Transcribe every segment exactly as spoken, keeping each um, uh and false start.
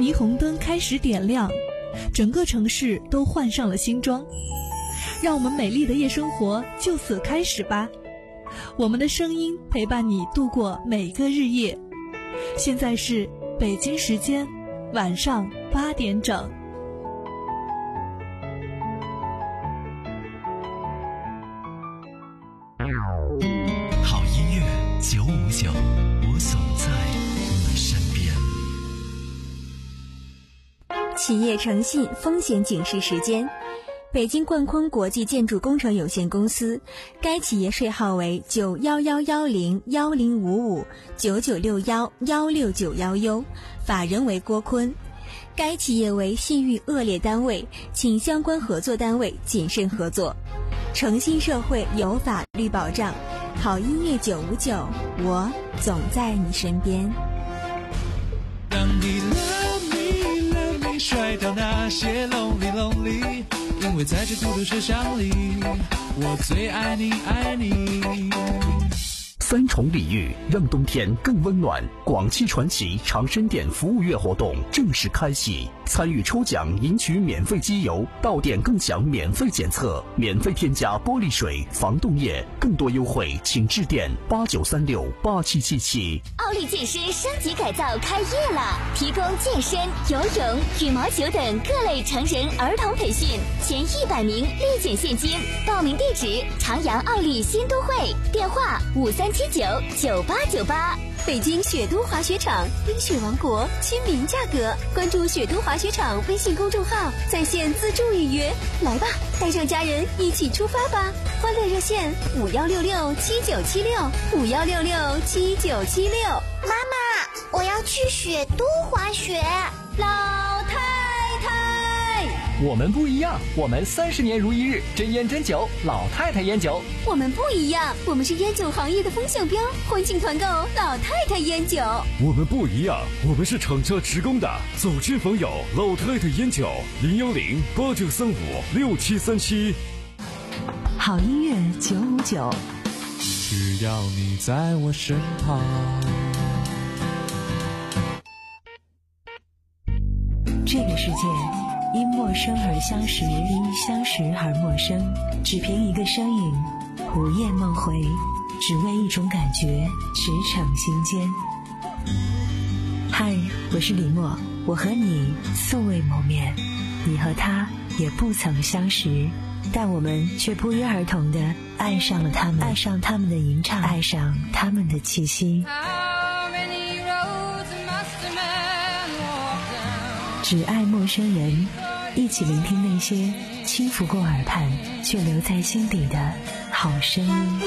霓虹灯开始点亮，整个城市都换上了新装。让我们美丽的夜生活就此开始吧，我们的声音陪伴你度过每个日夜。现在是北京时间晚上八点整。 好音乐九五九，我总在你身边。 企业诚信风险警示时间。北京冠坤国际建筑工程有限公司，该企业税号为九幺幺幺零幺零五五九九六幺幺六九幺 U， 法人为郭坤。该企业为信誉恶劣单位，请相关合作单位谨慎合作。诚信社会有法律保障，好音乐九五九，我总在你身边。 当你 love me love me 甩掉那些 lonely lonely， 因为在这孤独车厢里，我最爱你爱你。 三重礼遇让冬天更温暖。广汽传祺长生店服务月活动正式开启，参与抽奖赢取免费机油，到店更享免费检测，免费添加玻璃水、防冻液，更多优惠请致电八九三六八七七七。 奥利健身升级改造开业了，提供健身、游泳、羽毛球等各类成人儿童培训，前一百名立减现金。报名地址：长阳奥利新都会，电话五三七九九八九八。 北京雪都滑雪场，冰雪王国，亲民价格。关注雪都滑雪场微信公众号，在线自助预约。来吧，带上家人一起出发吧！欢乐热线五幺六六七九七六五幺六六七九七六。 妈妈，我要去雪都滑雪。 老太太， 我们不一样，我们三十年如一日，真烟真酒，老太太烟酒。 我们不一样，我们是烟酒行业的风向标，欢庆团购老太太烟酒。 我们不一样，我们是厂家职工的，走亲访友，老太太烟酒，零幺零八九三五六七三七。 好音乐九五九， 只要你在我身旁。 这个世界因陌生而相识，因相识而陌生，只凭一个身影，午夜梦回，只为一种感觉，驰骋心间。嗨，我是李默，我和你素未谋面，你和他也不曾相识，但我们却不约而同地爱上了他们，爱上他们的吟唱，爱上他们的气息。只爱陌生人，一起聆听那些轻拂过耳畔却留在心底的好声音。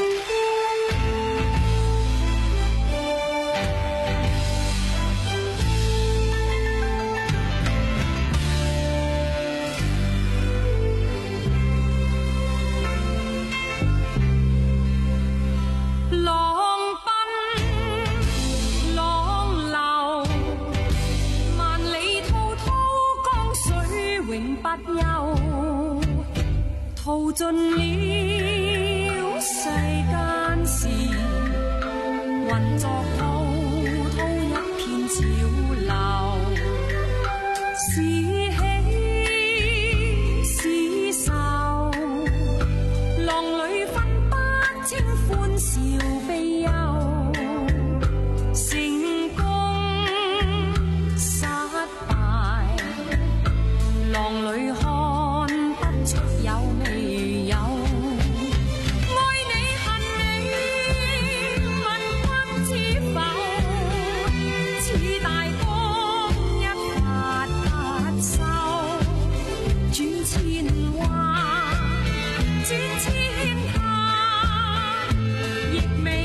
淘盡了世間事，混作滔滔一片潮流，是喜是愁，浪裏分不清歡笑悲憂，成功失敗，浪裏看不出有未有，愛你恨你，問君知否？似大風一發不收，轉千彎，轉千盼，亦未。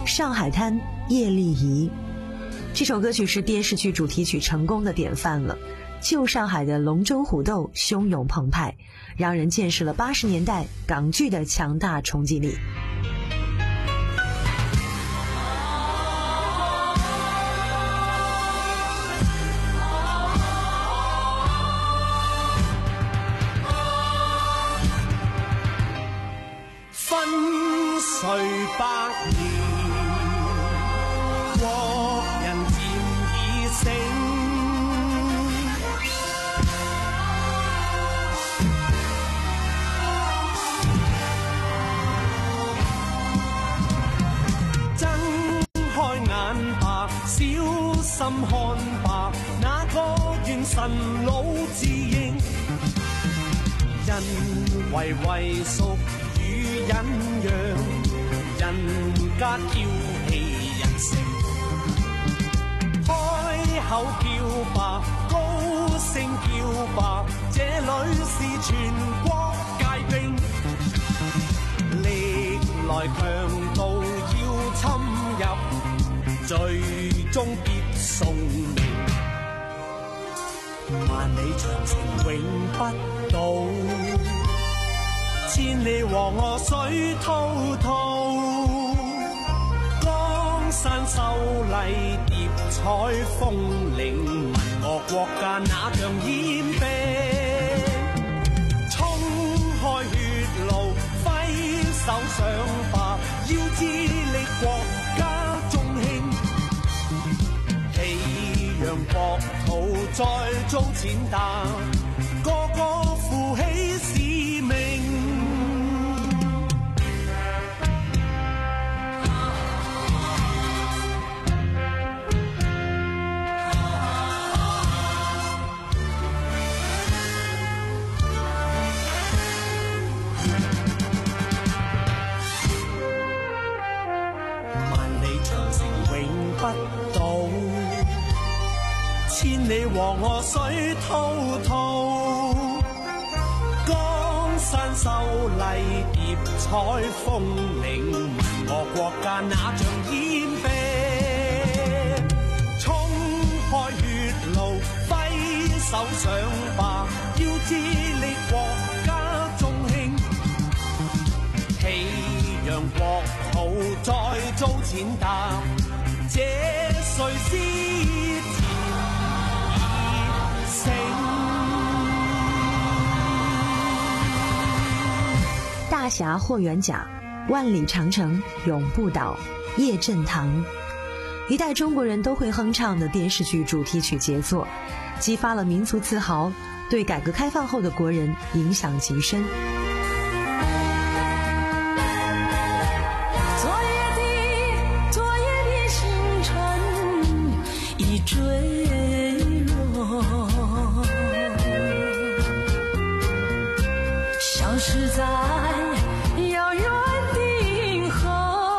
上海滩叶丽仪。这首歌曲是电视剧主题曲成功的典范了。旧上海的龙争虎斗汹涌澎湃，让人见识了八十年代港剧的强大冲击力。 分碎百年，國人漸已醒，睜開眼吧，小心看吧，那個元神老自認，人為為屬忍讓，人家嬌氣人性，開口叫吧，高聲叫吧，這裏是全國界兵，歷來強盜要侵入，最終必送命，萬里長城永不倒，千里黃河水滔滔，江山秀麗疊彩峰嶺，問我國家那像煙兵，衝開血路揮手上吧，要致力國家中興，氣讓國土再遭踐踏，個個負起使命。不倒，千里黃河水滔滔，江山秀麗疊彩峰嶺，問我國家那像煙兵，衝開血路揮手上吧，要致力國家中興，氣讓國土再遭踐踏，這誰是前已醒？ 大侠霍元甲，万里长城永不倒，叶振棠，一代中国人都会哼唱的电视剧主题曲杰作，激发了民族自豪，对改革开放后的国人影响极深。 坠落，消失在遥远的银河，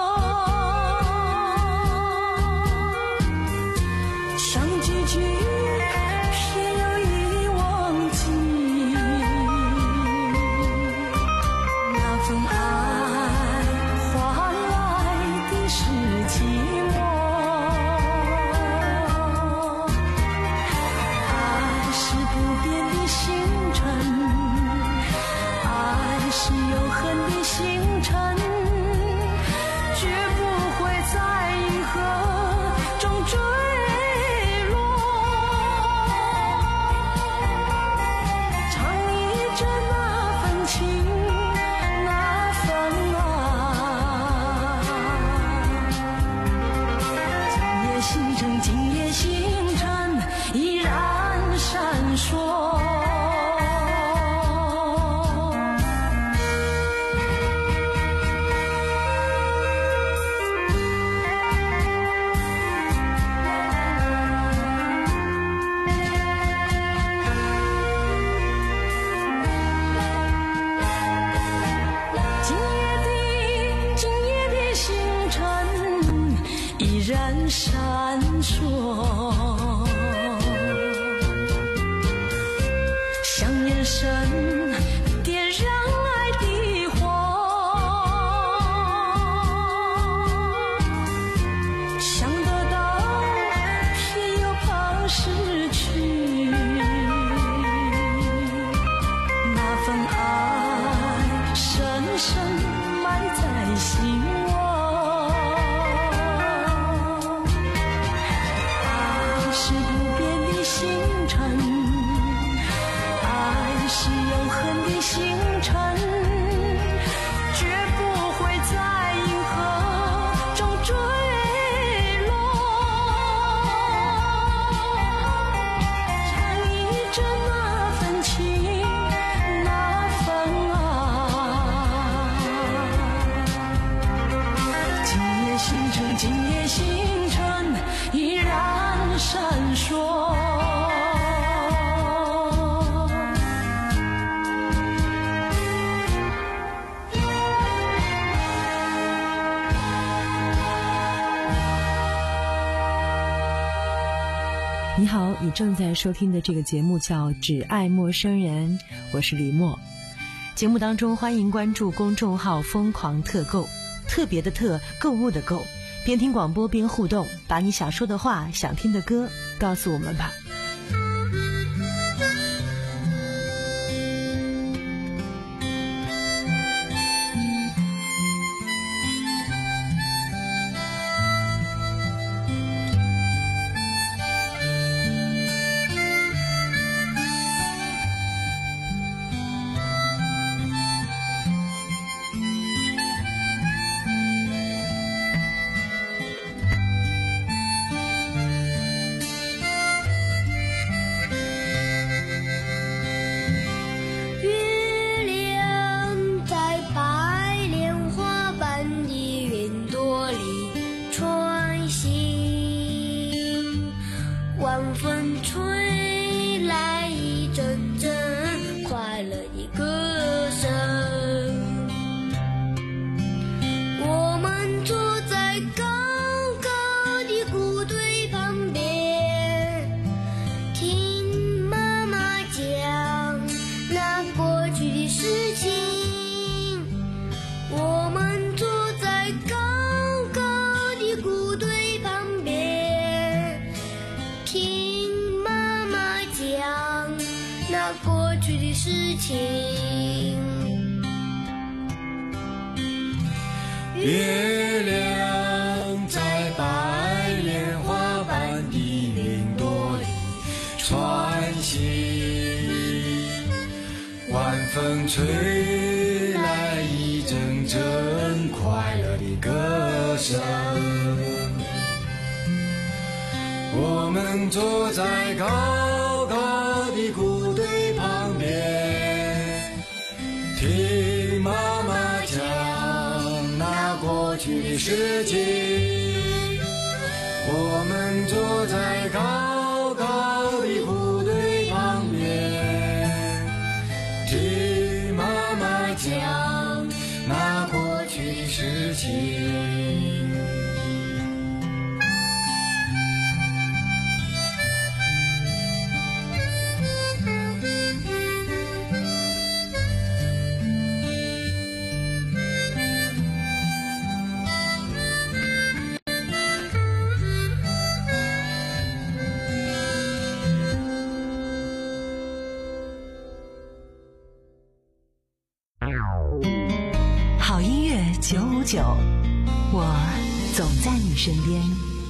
上几句偏又已忘记，那份爱换来的是寂寞。是有恨的星辰，绝不会在银河中坠落。唱忆着那份情，那份爱。今夜星辰，今夜星辰依然闪烁。闪烁，像眼神点燃爱的火， 的星辰依然闪烁。 你好，你正在收听的这个节目叫《只爱陌生人》，我是李默。节目当中欢迎关注公众号疯狂特购，特别的特，购物的购，边听广播边互动，把你想说的话、想听的歌告诉我们吧。 月亮在白莲花般的云朵里穿行，晚风吹来一阵阵快乐的歌声。我们坐在高高的谷堆旁边，听妈妈讲那过去的事情。我们坐在高高的谷堆旁边，听妈妈讲那过去的事情。 好音乐九五九，我总在你身边。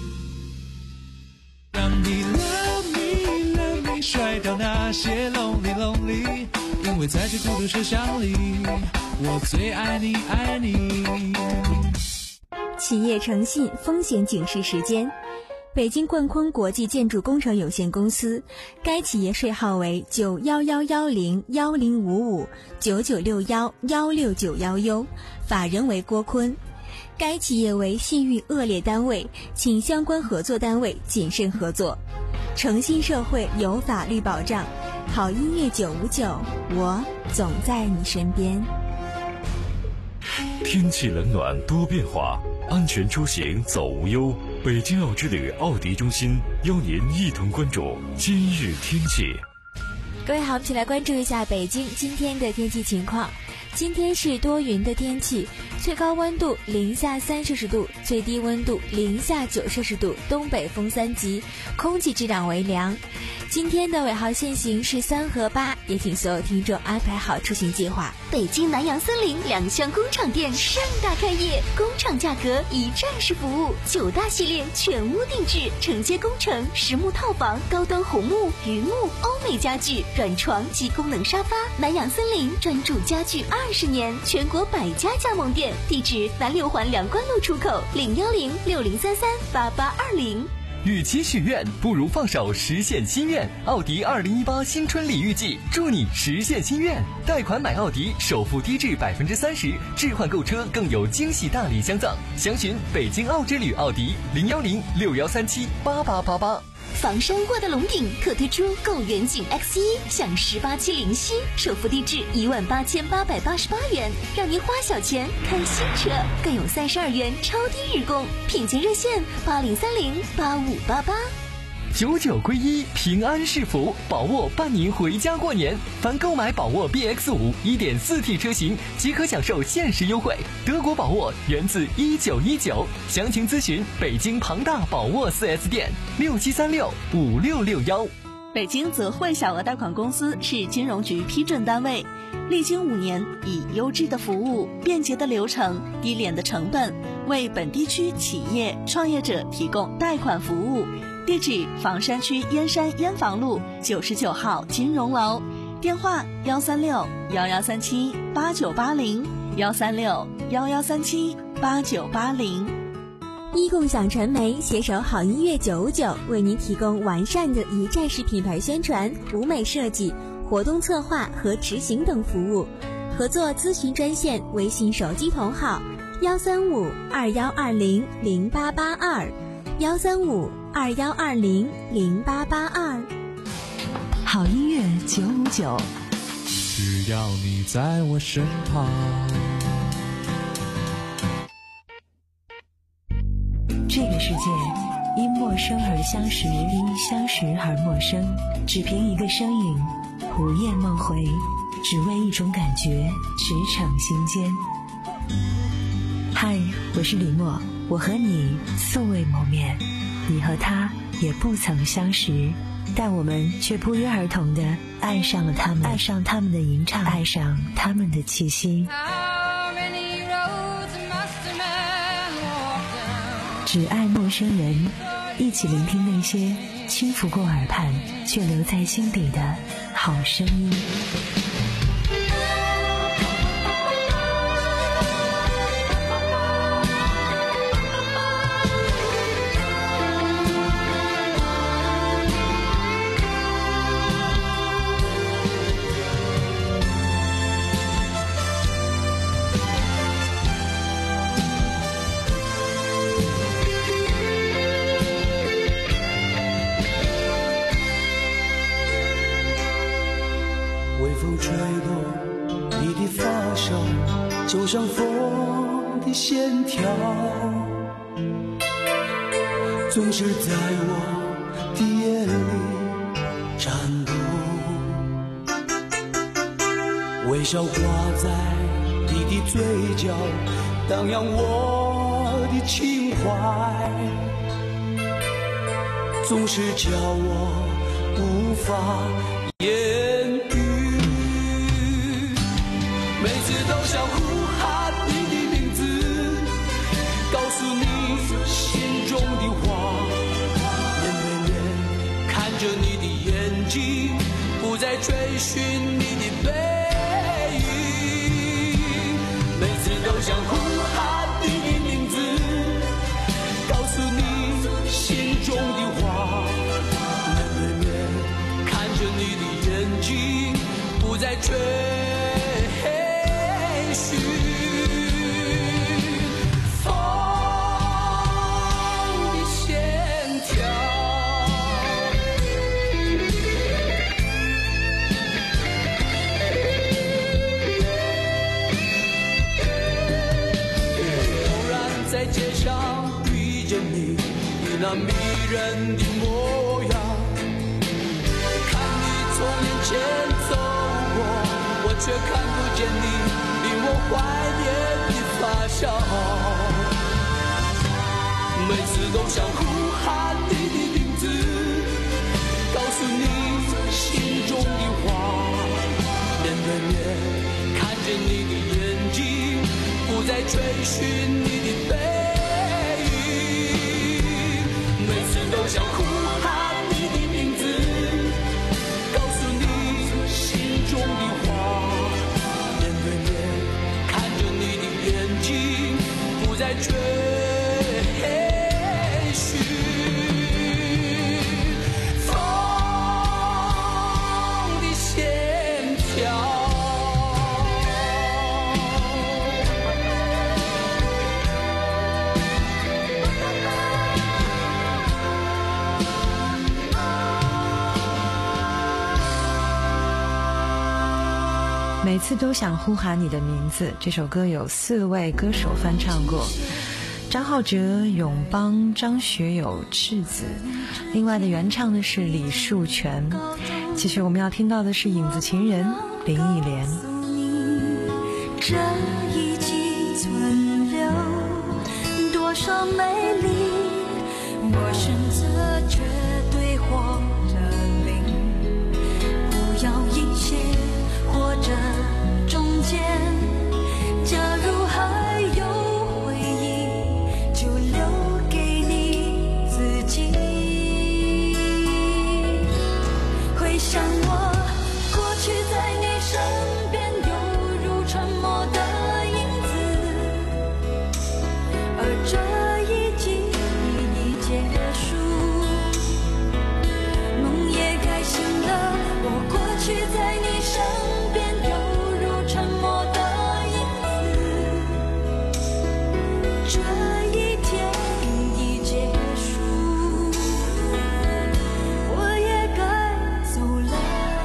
让你 love me love me 甩掉那些 lonely lonely， 因为在这孤独车厢里，我最爱你爱你。 企业诚信风险警示时间。北京冠坤国际建筑工程有限公司，该企业税号为九幺幺幺零幺零五五九九六幺幺六九幺 U， 法人为郭坤。该企业为信誉恶劣单位，请相关合作单位谨慎合作。诚信社会有法律保障，好音乐九五九，我总在你身边。 天气冷暖多变化，安全出行走无忧。北京奥之旅奥迪中心邀您一同关注今日天气。 各位好，我们一起来关注一下北京今天的天气情况。今天是多云的天气，最高温度零下三摄氏度，最低温度零下九摄氏度，东北风三级，空气质量为良。今天的尾号限行是三和八，也请所有听众安排好出行计划。 北京南洋森林两厢工厂店盛大开业，工厂价格一站式服务，九大系列全屋定制，承接工程、实木套房、高端红木、榆木、欧美家具、软床及功能沙发。南洋森林专注家具二十年，全国百家加盟店，地址南六环梁关路出口，零幺零六零三三八八二零。 与其许愿，不如放手实现心愿。奥迪二零一八新春礼遇季，祝你实现心愿。贷款买奥迪，首付低至百分之三十，置换购车更有惊喜大礼相赠。详询北京奥之旅奥迪零幺零六幺三七八八八八。 房山沃德龙顶特推出购远景 X 一，享十八期零息，首付低至一万八千八百八十八元，让您花小钱看新车，更有三十二元超低日供，品鉴热线八零三零八五八八。 九九归一，平安是福，宝沃伴您回家过年。凡购买宝沃 B X 五 一点四 T 车型，即可享受限时优惠。德国宝沃源自一九一九，详情咨询北京庞大宝沃 四 S 店六七三六五六六幺。 北京泽惠小额贷款公司是金融局批准单位，历经五年，以优质的服务、便捷的流程、低廉的成本，为本地区企业创业者提供贷款服务。地址：房山区燕山燕房路九十九号金融楼，电话：幺三六幺幺三七八九八零，幺三六幺幺三七八九八零。 一共享传媒携手好音乐九五九，为您提供完善的一站式品牌宣传、舞美设计、活动策划和执行等服务。合作咨询专线：微信手机同号幺三五二幺二零零八八二，幺三五二幺二零零八八二。 好音乐九五九， 只要你在我身旁。 这个世界因陌生而相识，因相识而陌生。只凭一个声音，午夜梦回，只为一种感觉，驰骋心间。嗨，我是李默，我和你素未谋面，你和他也不曾相识，但我们却不约而同地爱上了他们，爱上他们的吟唱，爱上他们的气息。只爱陌生人，一起聆听那些轻拂过耳畔却留在心底的好声音。 吹动你的发梢，就像风的线条，总是在我的眼里颤抖，微笑挂在你的嘴角，荡漾我的情怀，总是叫我无法言语，每次都想呼喊你的名字，告诉你心中的话，面对面看着你的眼睛，不再追寻你的背影，每次都想呼喊你的名字，告诉你心中的话，面对面看着你的眼睛，不再追寻风的线条。突然在街上遇见你，你那迷人的模样，看你从眼前走过，我却看不见你令我怀念的发梢，每次都想呼喊你的名字，告诉你心中的话，面对面看着你的眼睛，不再追寻你的背影，每次都想呼喊你的名字，告诉你心中的话，面对面看着你的眼睛，不再追寻每次都想呼喊你的名字。这首歌有四位歌手翻唱过，张浩哲、永邦、张学友、赤子，另外的原唱的是李树全。其实我们要听到的是影子情人林忆莲。 这一季存留多少美丽，我选择绝对或者零，不要一些或者中间，假如还有回忆就留给你自己。回想我过去在你身边犹如沉默的影子，而这一季已结束，梦也该醒了，我过去在你身边犹如沉默的影子，这一天已结束，我也该走了。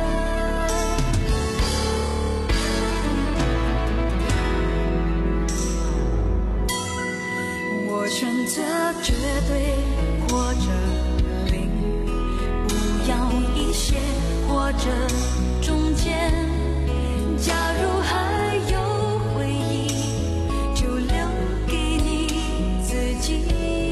我选择绝对或者零，不要一些或者中间，假如还有回忆就留给你自己。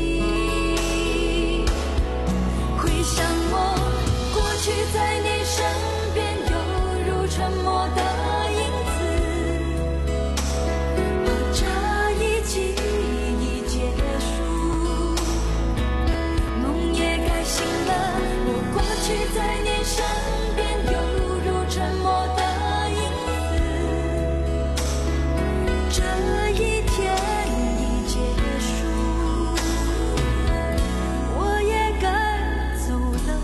回想我过去在你身边犹如沉默的影子，而这一季已结束，梦也该醒了，我过去在你身边犹如沉默的影子，这一天已结束，我也该走了。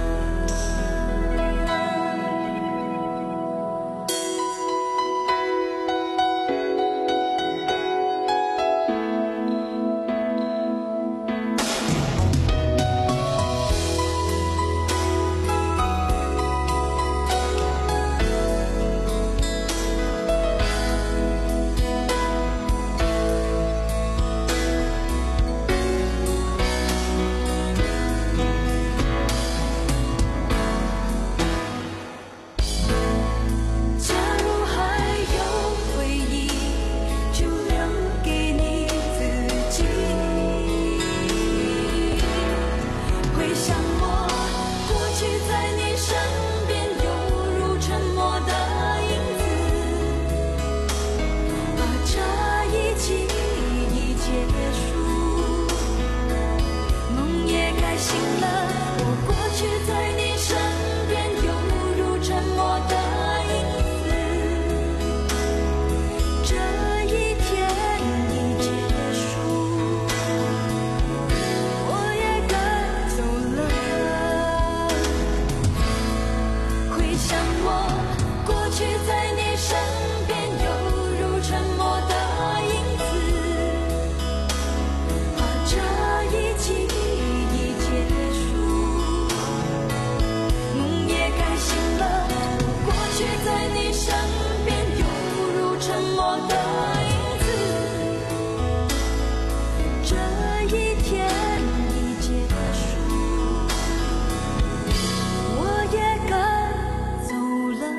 假如还有回忆就留给你自己。回想我过去在你身边犹如沉默的影子，而这一季已结束，梦也该醒了，我过去在你身边犹如沉默的影子，这一天已结束，我也该走了。回想我过去在你身边犹如沉默的影子，而这一季已结束，梦也该醒了，我过去在你身边犹如沉默的影子，这一天已结束，我也该走了。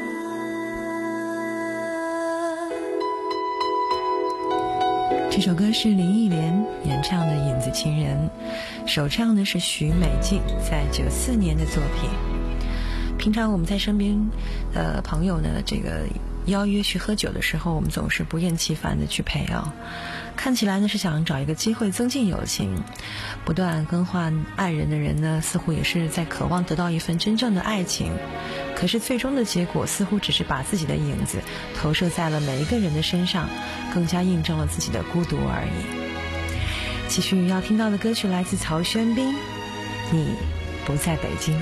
这首歌是林忆莲演唱的《影子情人》，首唱的是许美静，在九四年的作品。平常我们在身边的朋友呢，这个邀约去喝酒的时候，我们总是不厌其烦的去陪啊。看起来呢是想找一个机会增进友情，不断更换爱人的人呢，似乎也是在渴望得到一份真正的爱情。可是最终的结果似乎只是把自己的影子投射在了每一个人的身上，更加印证了自己的孤独而已。继续要听到的歌曲来自曹轩宾，你不在北京。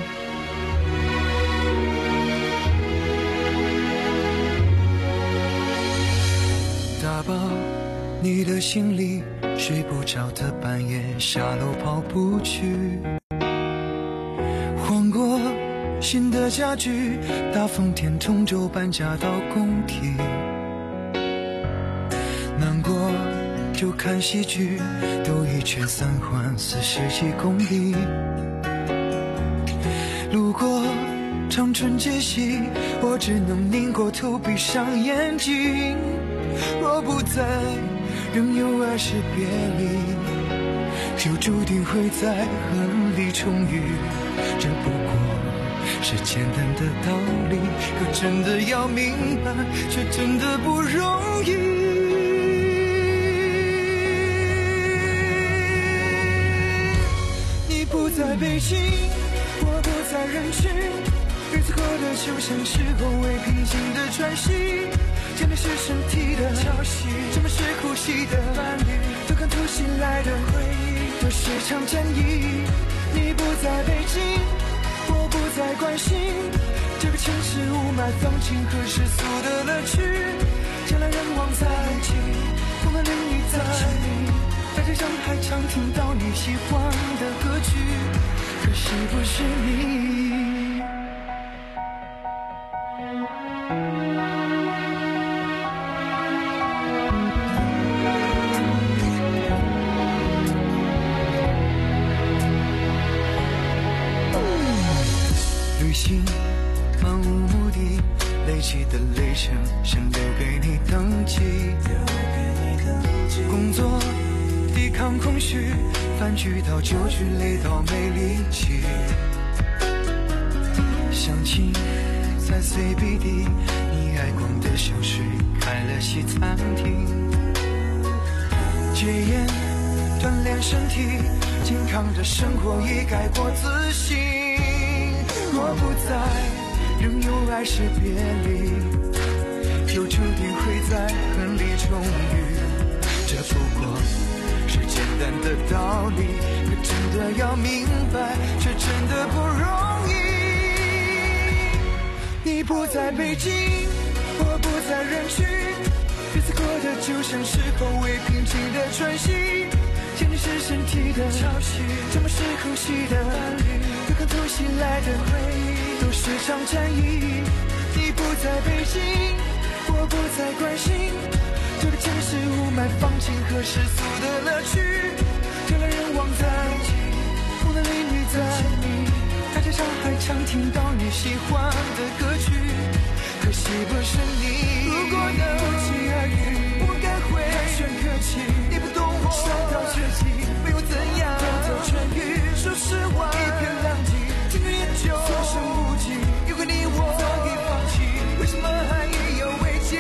打包你的行李，睡不着的半夜下楼跑步去，换过新的家具，大风天同舟搬家到工体。难过就看戏剧，兜一圈三环四十几公里。路过长春街西，我只能拧过头闭上眼睛。若不在，仍有爱是别离，就注定会在恨里重遇。这不过是简单的道理，可真的要明白，却真的不容易。你不在北京，我不在人群，日子过得就像是后未平静的喘息。见的是身体的潮汐，什么是呼吸的伴侣，都看突袭来的回忆，都是场战役。你不在北京，我不再关心这个城市雾霾放晴和世俗的乐趣。人来人往在一起，风和淋雨在你，在这上海常听到你喜欢的歌曲，可是不是你。旅行漫无目的，累积的累程想留给你登记。工作抵抗空虚，饭局到酒局累到没力气。相亲在 C B D， 你爱逛的小吃开了西餐厅。戒烟锻炼身体，健康的生活已改过自新。若不在，仍有爱是别离，就注定会在恨里重遇。这不过是简单的道理，可真的要明白，却真的不容易。你不在北京，我不在人群，日子过得就像是后未平静的喘息。见你是身体的潮汐，怎么是呼吸的伴侣，对抗突袭来的回忆，都是场战役。你不在北京，我不再关心这个城市雾霾放晴和世俗的乐趣。人来人往在一起，风的淋雨在你，在这上海常听到你喜欢的歌曲，可惜不是你。如果能不期而遇，我该会寒暄客气，你不懂我伤到绝迹，没有怎样都都痊愈。说实话，一片狼藉，情侣也就所剩无几。有个你我早已放弃，为什么还意犹未尽？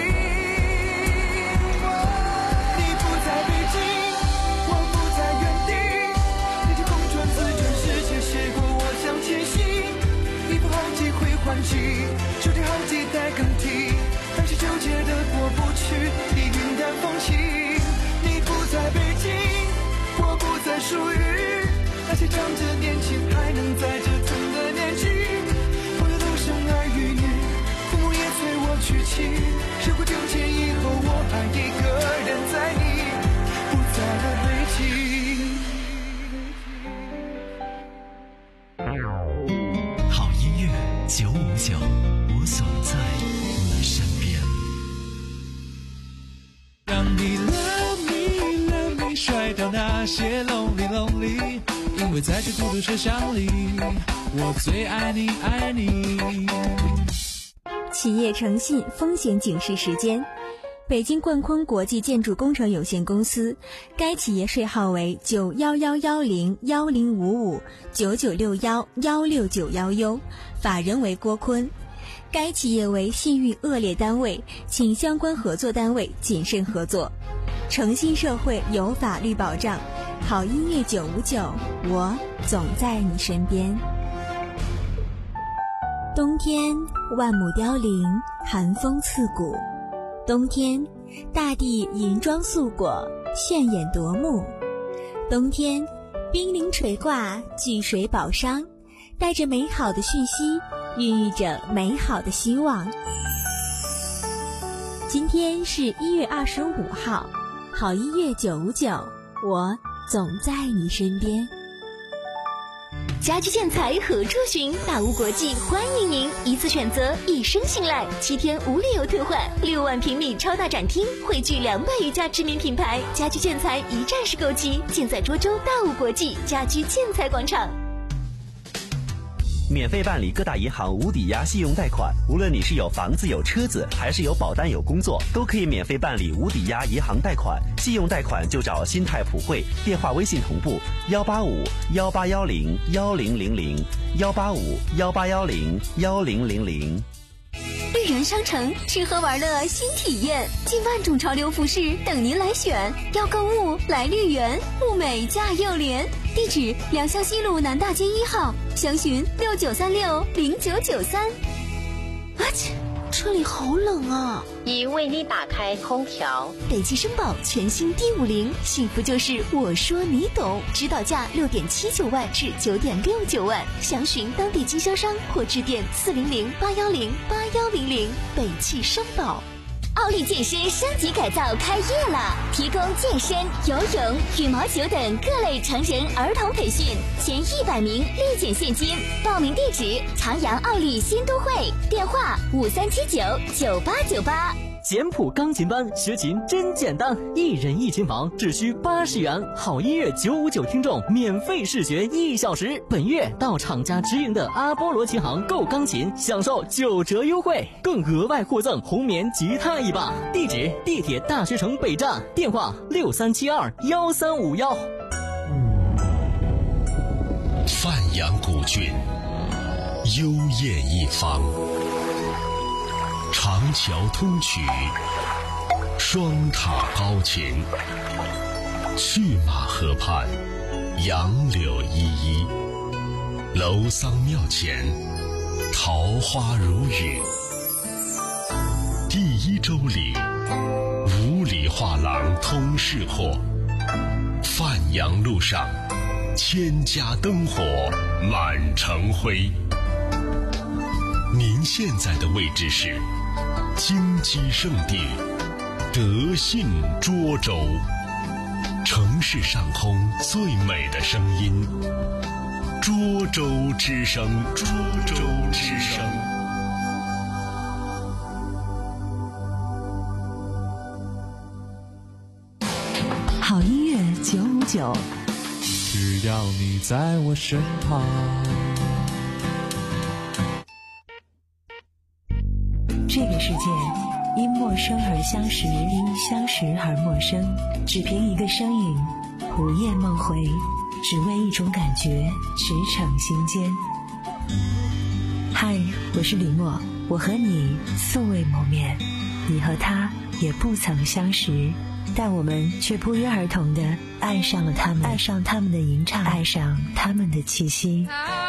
你不在北京，我不在原地，那些空转自转世界写过我向前行。一步好几回还击，注定好几代更替，但是纠结的过不去，你云淡风轻。你不在北京，我不再属于那些仗着年轻还能在这疼的年纪。朋友都生儿育女，父母也催我娶妻，时过境迁以后，我还一个人在你不在的北京。好音乐九五九，我总在你身边。 让你 love me love me 甩掉那些 lonely lonely， 因为在这孤独车厢里，我最爱你爱你。 企业诚信风险警示时间。北京冠坤国际建筑工程有限公司，该企业税号为九幺幺幺零幺零五五九九六幺幺六九幺 U， 法人为郭坤。该企业为信誉恶劣单位，请相关合作单位谨慎合作。诚信社会有法律保障，好音乐九五九，我总在你身边。冬天万亩凋零，寒风刺骨。冬天大地银装素裹，炫眼夺目。冬天冰凌垂挂，聚水宝商，带着美好的讯息，孕育着美好的希望。今天是一月二十五号，好音乐九五九，我总在你身边。 家居建材何处寻？大屋国际欢迎您，一次选择，一生信赖，七天无理由退换，六万平米超大展厅，汇聚两百余家知名品牌，家居建材一站式购齐，建在涿州大屋国际家居建材广场。 免费办理各大银行无抵押信用贷款，无论你是有房子有车子，还是有保单有工作，都可以免费办理无抵押银行贷款。信用贷款就找新泰普惠，电话微信同步幺八五幺八幺零幺零零零幺八五幺八幺零幺零零零。 绿园商城吃喝玩乐新体验，近万种潮流服饰等您来选。要购物来绿园，物美价又廉。地址：良乡西路南大街一号，详询六九三六零九九三。啊切，车里好冷啊！ 已为你打开空调。 北汽绅宝全新 D 五零，幸福就是我说你懂，指导价六点七九万至九点六九万，详询当地经销商或致电四零零八幺零八幺零零。北汽绅宝。奥利健身升级改造开业了，提供健身、游泳、羽毛球等各类成人儿童培训，前一百名立减现金。报名地址：长阳奥利新都会，电话五三七九九八九八。 简谱钢琴班学琴真简单，一人一琴房只需八十元，好音乐九五九听众免费试学一小时。本月到厂家直营的阿波罗琴行购钢琴，享受九折优惠，更额外获赠红棉吉他一把。地址：地铁大学城北站，电话六三七二幺三五幺。 范阳古郡，幽艳一方。长桥通衢，双塔高擎，去马河畔，杨柳依依，楼桑庙前，桃花如雨。第一周里，五里画廊通市货，范阳路上，千家灯火满城辉。您现在的位置是金鸡圣地德信涿州，城市上空最美的声音，涿州之声，涿州之声。 好音乐九五九， 只要你在我身旁。 这个世界因陌生而相识，因相识而陌生。只凭一个声音，午夜梦回，只为一种感觉，驰骋心间。嗨，我是李默，我和你素未谋面，你和他也不曾相识，但我们却不约而同地爱上了他们，爱上他们的吟唱，爱上他们的气息。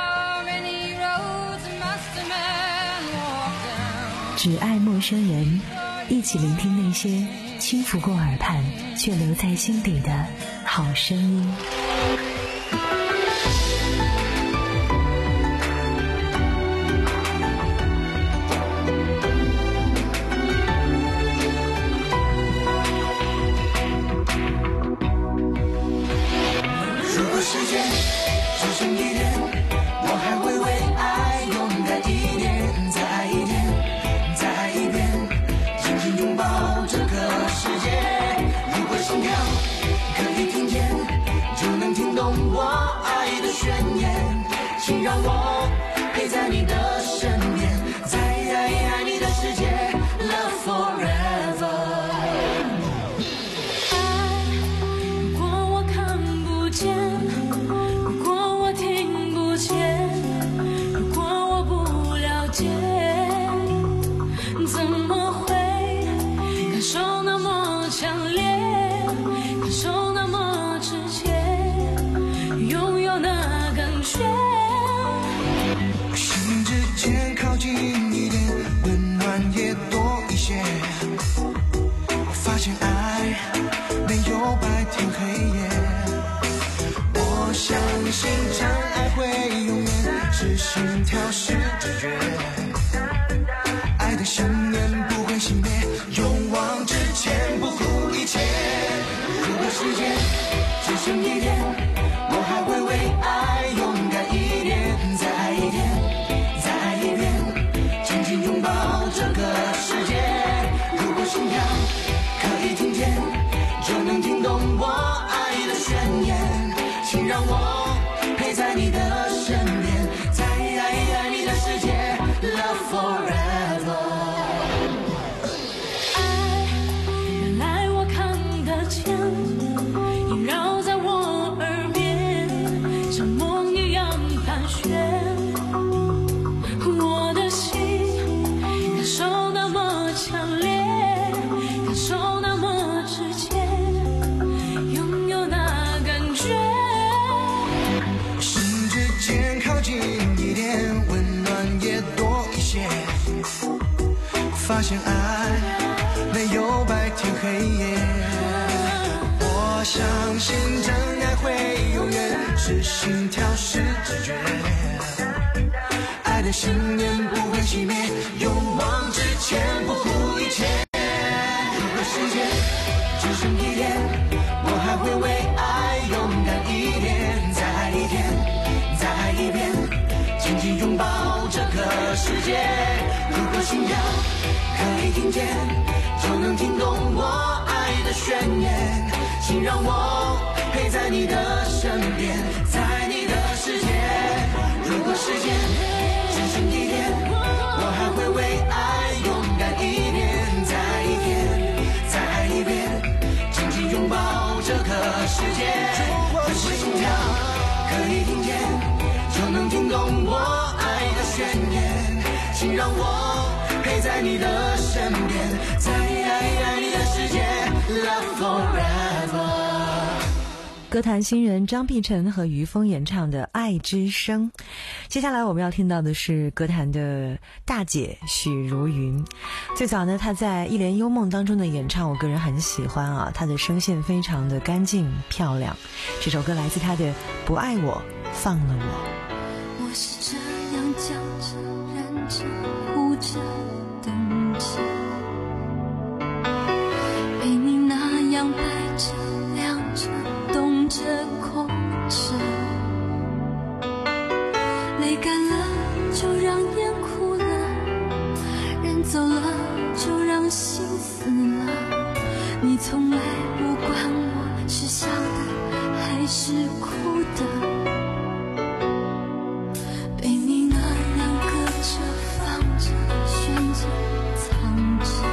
只爱陌生人，一起聆听那些轻拂过耳畔却留在心底的好声音。 如果时间只剩一点，我还会为爱勇敢一点，再爱一点，再爱一遍，紧紧拥抱这个世界。如果心跳可以听见，就能听懂我爱的宣言。请让我陪在你的身边，在爱爱你的世界 Love forever。 爱，如果我看不见，如果我听不见，如果我不了解，怎么会感受那么强烈，感受那么直接，拥有那感觉。 心之间靠近一点，温暖也多一些。我发现爱没有白天黑夜，我相信真爱会永远，是心跳是直觉，爱的想念不会熄灭，勇往直前不顾一切。如果时间只剩一点，我还会为爱勇敢一点。 陪在你的身边，在爱你的世界 Love forever。 爱原来我看得见，萦绕在我耳边，像梦一样盘旋。我的心感受那么强烈，感受那么直接，拥有那感觉。 心之间靠近一点，温暖也多一些，发现爱没有白天黑夜。我相信真爱会永远，是心跳是直觉，爱的信念不会熄灭，勇往直前不顾一切。如果世界只剩一点，我还会为爱勇敢一点，再爱一天，再爱一遍，紧紧拥抱这个世界。如果心跳可以听见，就能听懂我爱的宣言，请让我陪在你的身边，在你的世界。如果时间只剩一天，我还会为爱勇敢一点，再爱一天，再爱一遍，紧紧拥抱这个世界。如果心跳可以听见，就能听懂我爱的宣言，请让我陪在你的身边，在爱你的世界 Love forever。 歌坛新人张碧晨和于峰演唱的《爱之声》。接下来我们要听到的是歌坛的大姐许茹芸。最早呢，她在《一帘幽梦》当中的演唱我个人很喜欢啊，她的声线非常的干净漂亮。这首歌来自她的《不爱我放了我》。 我是这样叫着忍着哭着等着，被你那样摆着亮着动着空着，泪干了就让眼哭了，人走了就让心死了，你从来不管我是笑的还是哭的，被你那样搁着放着悬着藏着，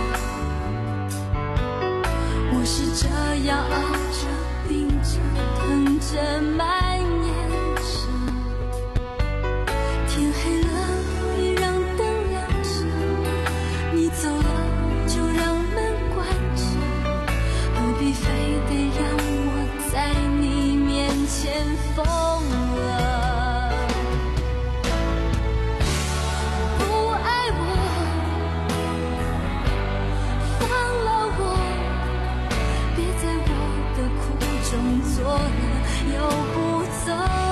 我是这样熬着病着疼着蔓延着，天黑了也让灯亮着，你走了就让门关着，何必非得让我在你面前疯了。不爱我放了我，别在我的苦中作乐又不走。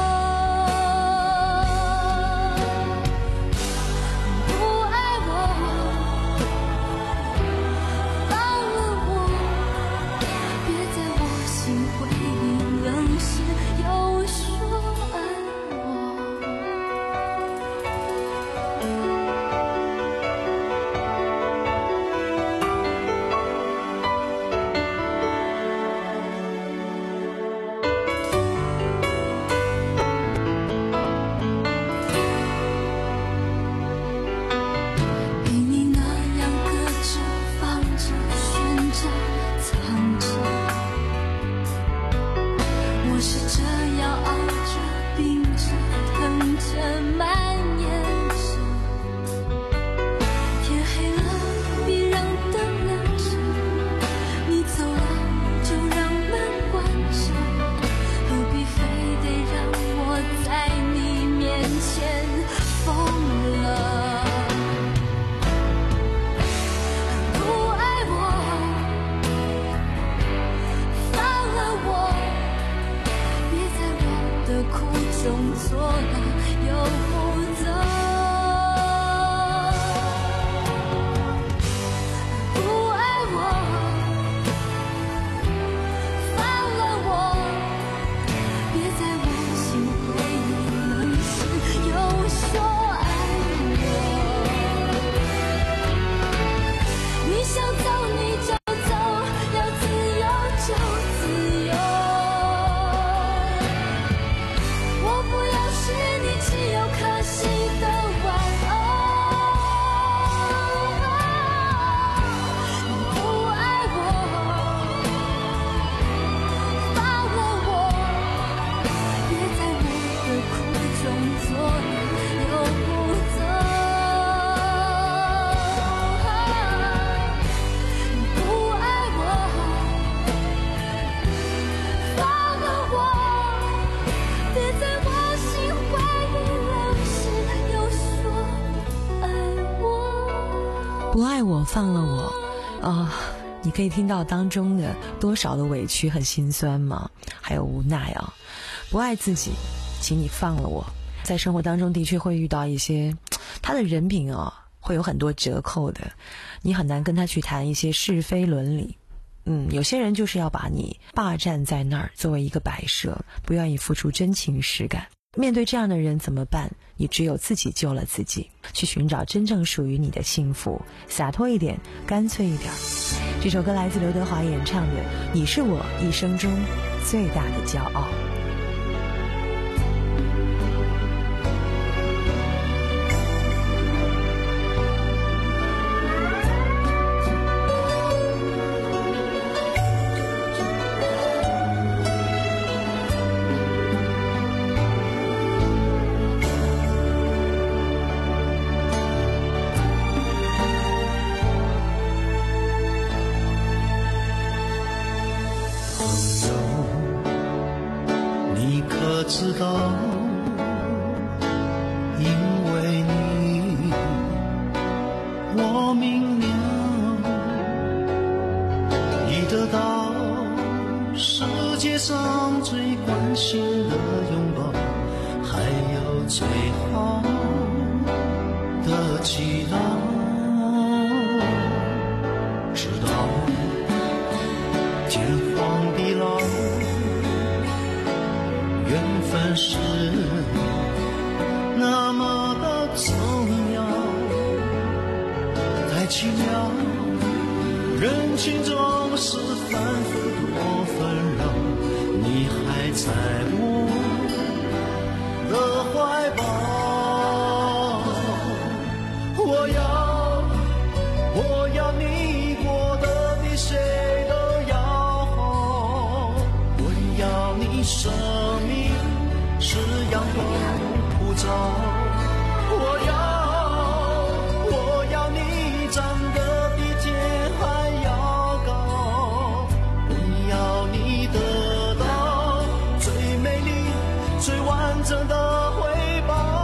不爱我放了我，别在我心灰意冷时又说爱我。被你那样搁着放着悬着藏着，我是这样熬着病着疼着蔓延着，天黑了别让灯亮着，你走了就让门关着，何必非得让我在你面前疯了。不爱我放了我，别在我的苦中作乐又不走。不爱我放了我，别在我心灰意冷时又说爱我。你想走你就走，要自由就自由，我不要不爱我放了我啊、呃，你可以听到当中的多少的委屈和心酸吗？还有无奈啊！不爱自己，请你放了我。在生活当中的确会遇到一些他的人品啊，会有很多折扣的，你很难跟他去谈一些是非伦理。嗯，有些人就是要把你霸占在那儿，作为一个摆设，不愿意付出真情实感。面对这样的人怎么办？你只有自己救了自己，去寻找真正属于你的幸福，洒脱一点，干脆一点。这首歌来自刘德华演唱的《你是我一生中最大的骄傲》。 知道，因为你，我明了，已得到世界上最关心的拥抱，还有最好的祈祷。直到天荒地老，缘分是那么的重要，太奇妙，人群中是反复多纷扰，你还在我的怀抱。我要我要你过得比谁都要好，我要你生命是阳光普照，我要我要你长得比天还要高，我要你得到最美丽最完整的回报。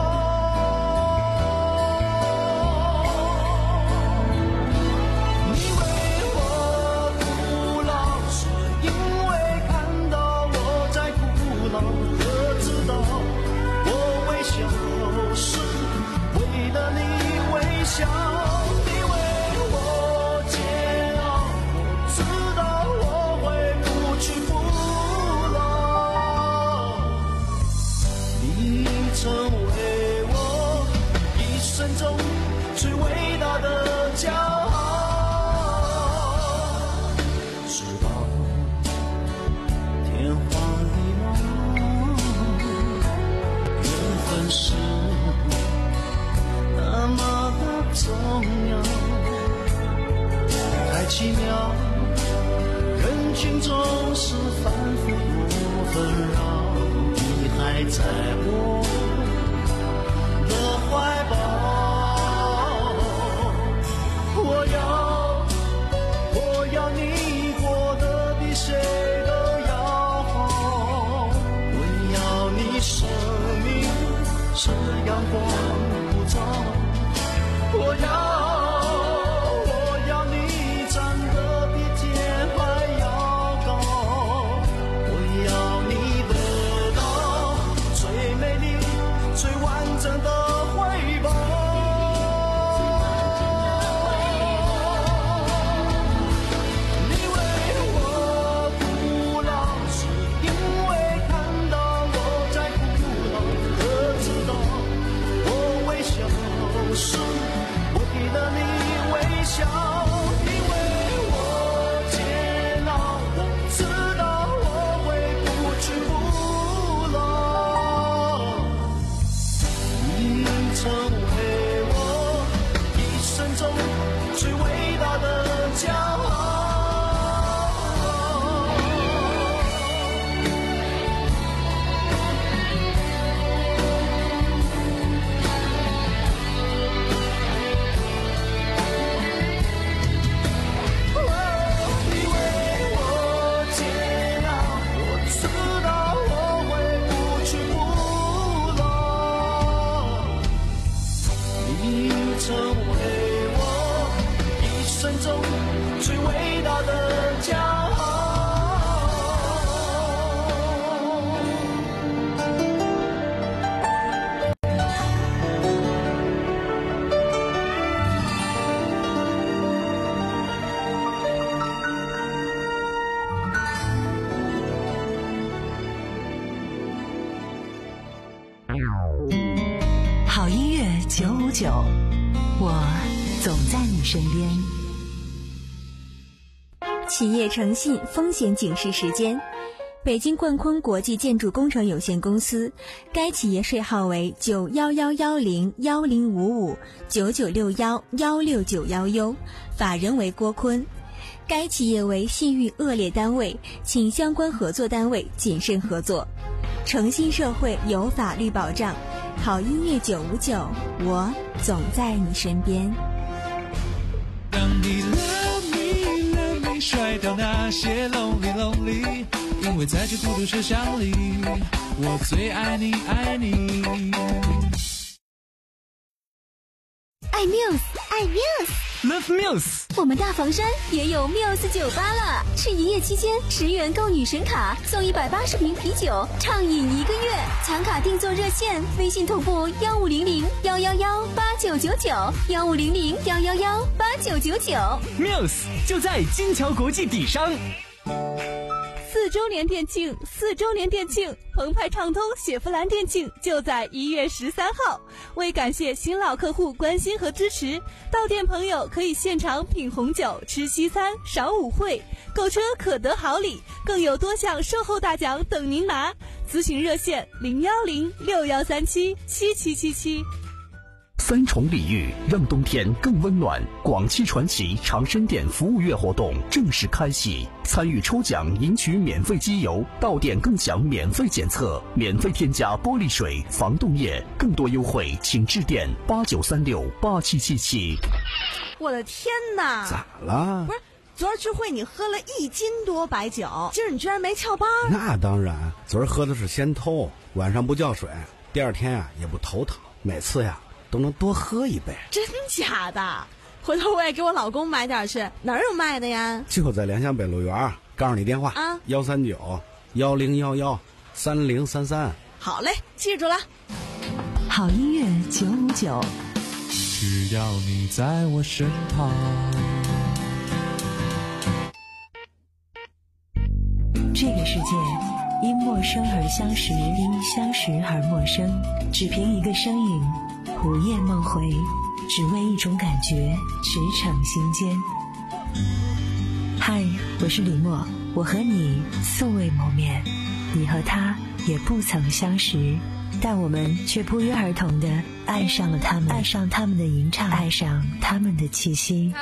你为我哭闹，是因为看到我在哭闹，可知道我微笑是为了你微笑。你为我煎熬，我知道我会不屈不挠，你成为我一生中最伟大的骄傲。直到天荒地老，缘分是那么的重要，太奇妙，人群中是反复多纷扰，你还在我的怀抱。我要我要你过得比谁都要好，我要你生命是阳光普照，我要我要你长得比天还要高，我要你得到最美丽最完整的回报。你为我哭闹，是因为看到我在哭闹，可知道我微九五九，我总在你身边。 企业诚信风险警示时间。北京冠坤国际建筑工程有限公司，该企业税号为九幺幺幺零幺零五五九九六幺幺六九幺 U， 法人为郭坤。该企业为信誉恶劣单位，请相关合作单位谨慎合作。诚信社会有法律保障，好音乐九五九，我总在你身边。 让你 love me love me 甩掉那些 lonely lonely， 因为在这孤独车厢里，我最爱你爱你。 爱 Muse， 爱 Muse。Love Muse， 我们大房山也有 Muse 酒吧了。是营业期间，十元购女神卡，送一百八十瓶啤酒，畅饮一个月。抢卡定做热线，微信同步幺五零零幺幺幺八九九九，幺五零零幺幺幺八九九九。 Muse 就在金桥国际底商。 四周年店庆，四周年店庆，澎湃畅通雪佛兰店庆就在一月十三号。为感谢新老客户关心和支持，到店朋友可以现场品红酒、吃西餐、赏舞会，购车可得好礼，更有多项售后大奖等您拿。咨询热线零幺零六幺三七七七七七。 三重礼遇让冬天更温暖，广汽传祺长生店服务月活动正式开启，参与抽奖赢取免费机油，到店更享免费检测，免费添加玻璃水、防冻液，更多优惠请致电八九三六八七七七。 我的天哪！ 咋了？ 不是，昨儿聚会你喝了一斤多白酒，今儿你居然没翘班？ 那当然，昨儿喝的是仙偷，晚上不叫水，第二天啊也不头疼，每次呀都能多喝一杯。 真假的？回头我也给我老公买点去。哪儿有卖的呀？ 就在莲香北路园，告诉你电话啊，幺三九幺零幺幺三零三三。 好嘞，记住了。 好音乐九五九， 只要你在我身旁。 这个世界因陌生而相识，因相识而陌生，只凭一个声音，午夜梦回，只为一种感觉，驰骋心间。嗨，我是李默，我和你素未谋面，你和他也不曾相识，但我们却不约而同地爱上了他们，爱上他们的吟唱，爱上他们的气息。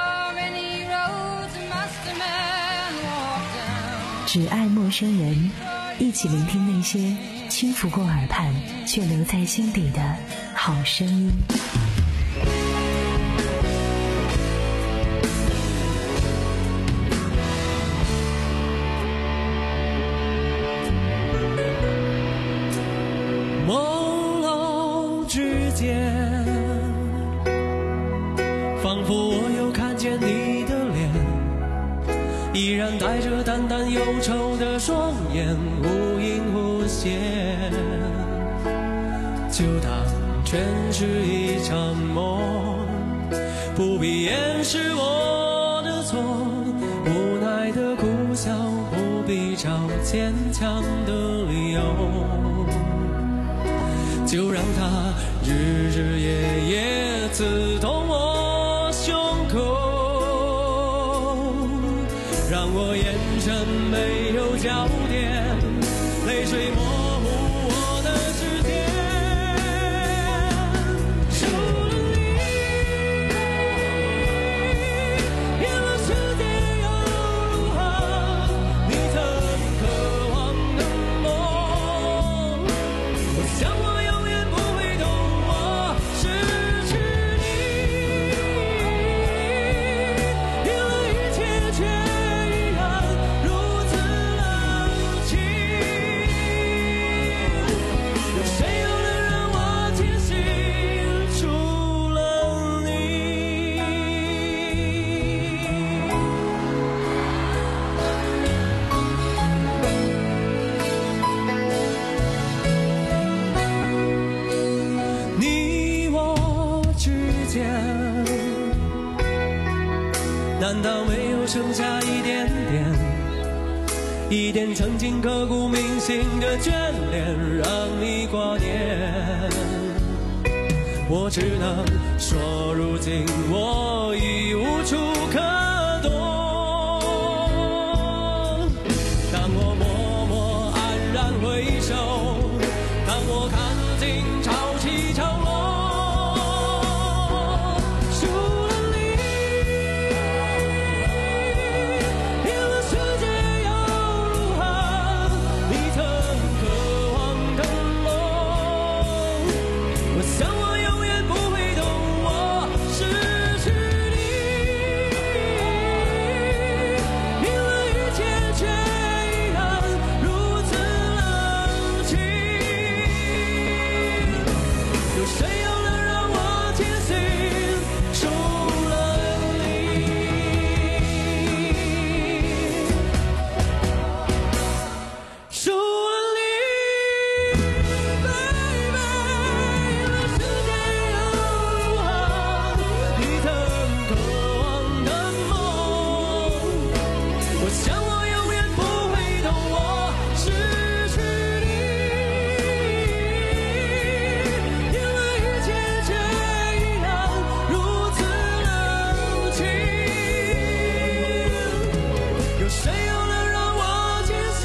只爱陌生人，一起聆听那些轻拂过耳畔却留在心底的好声音。 朦胧之间，仿佛我又看见你的脸，依然带着淡淡忧愁的双眼，忽隐忽现，就当全是一场梦，不必掩饰我的错，无奈的苦笑，不必找坚强的理由，就让它日日夜夜刺痛我胸口，让我眼神没有焦点，泪水模糊我的世界。除了你，变了世界又如何？你曾渴望的梦，我想我永远不会懂我失去你，拼了一切却依然如此冷清。有谁又能让我坚信，除了你？你我之间，难道没有剩下一点点，一点曾经刻骨铭心的眷恋，让你挂念？ 我只能说，如今我已无处可躲。当我默默黯然回首，当我看尽潮起潮落，输了你，赢了世界又如何？你曾渴望的梦，我想我永远不会懂，我失去你，赢了一切却依然如此冷清。有谁又能让我坚信输了你？输了你 baby， 世界又如何？你曾渴望的梦，我想我永远不会懂，我失去你，赢了一切却依然如此冷清。有谁又能让我坚信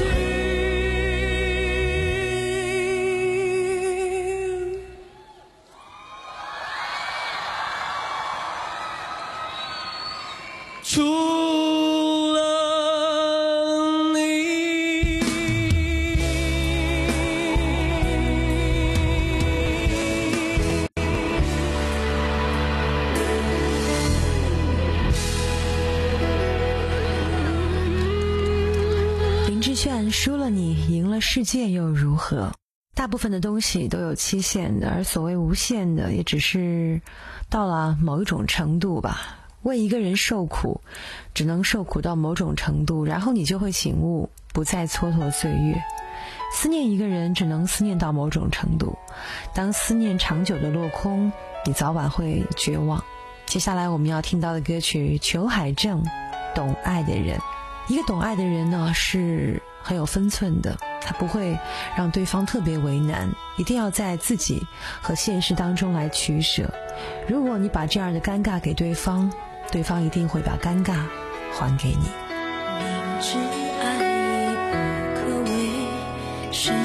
除了你？ 林志炫输了你，赢了世界又如何？大部分的东西都有期限的，而所谓无限的，也只是到了某一种程度吧。为一个人受苦，只能受苦到某种程度，然后你就会醒悟，不再蹉跎岁月。思念一个人，只能思念到某种程度，当思念长久的落空，你早晚会绝望。接下来我们要听到的歌曲，裘海正《懂爱的人》。一个懂爱的人呢，是很有分寸的，他不会让对方特别为难，一定要在自己和现实当中来取舍。如果你把这样的尴尬给对方，对方一定会把尴尬还给你。 明知爱已不可为，谁